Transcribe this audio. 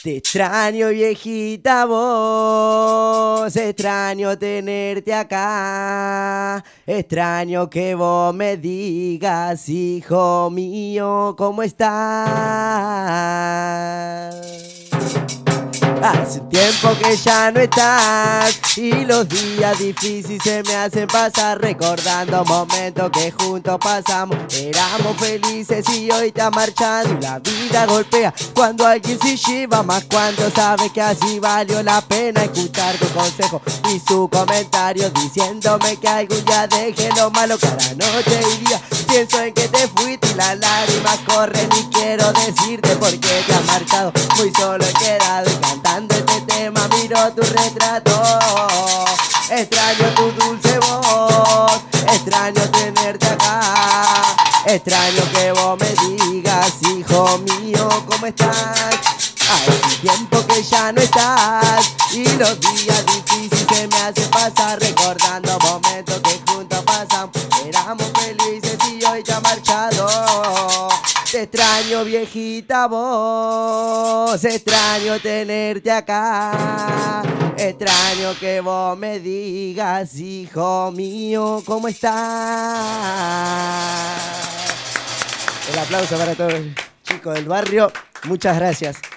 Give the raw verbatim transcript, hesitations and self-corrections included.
Te extraño, viejita vos, extraño tenerte acá, extraño que vos me digas, hijo mío, ¿cómo estás? Hace tiempo que ya no estás y los días difíciles se me hacen pasar recordando momentos que juntos pasamos. Éramos felices y hoy te has marchado y la vida golpea cuando alguien se lleva, más cuando sabes que así valió la pena escuchar tu consejo y su comentario diciéndome que algún día deje lo malo. Cada noche y día pienso en que te fuiste y las lágrimas corren y quiero decirte por qué te has marchado. Muy solo he quedado y cantando este tema miro tu retrato. Extraño tu dulce voz, extraño tenerte acá, extraño que vos me digas, hijo mío, ¿cómo estás? Hace tiempo que ya no estás y los días difíciles se me hacen pasar recordando momentos que juntos pasamos. Éramos felices y hoy te has marchado. Te extraño, viejita vos, extraño tenerte acá, extraño que vos me digas, hijo mío, ¿cómo estás? El aplauso para todos los chicos del barrio, muchas gracias.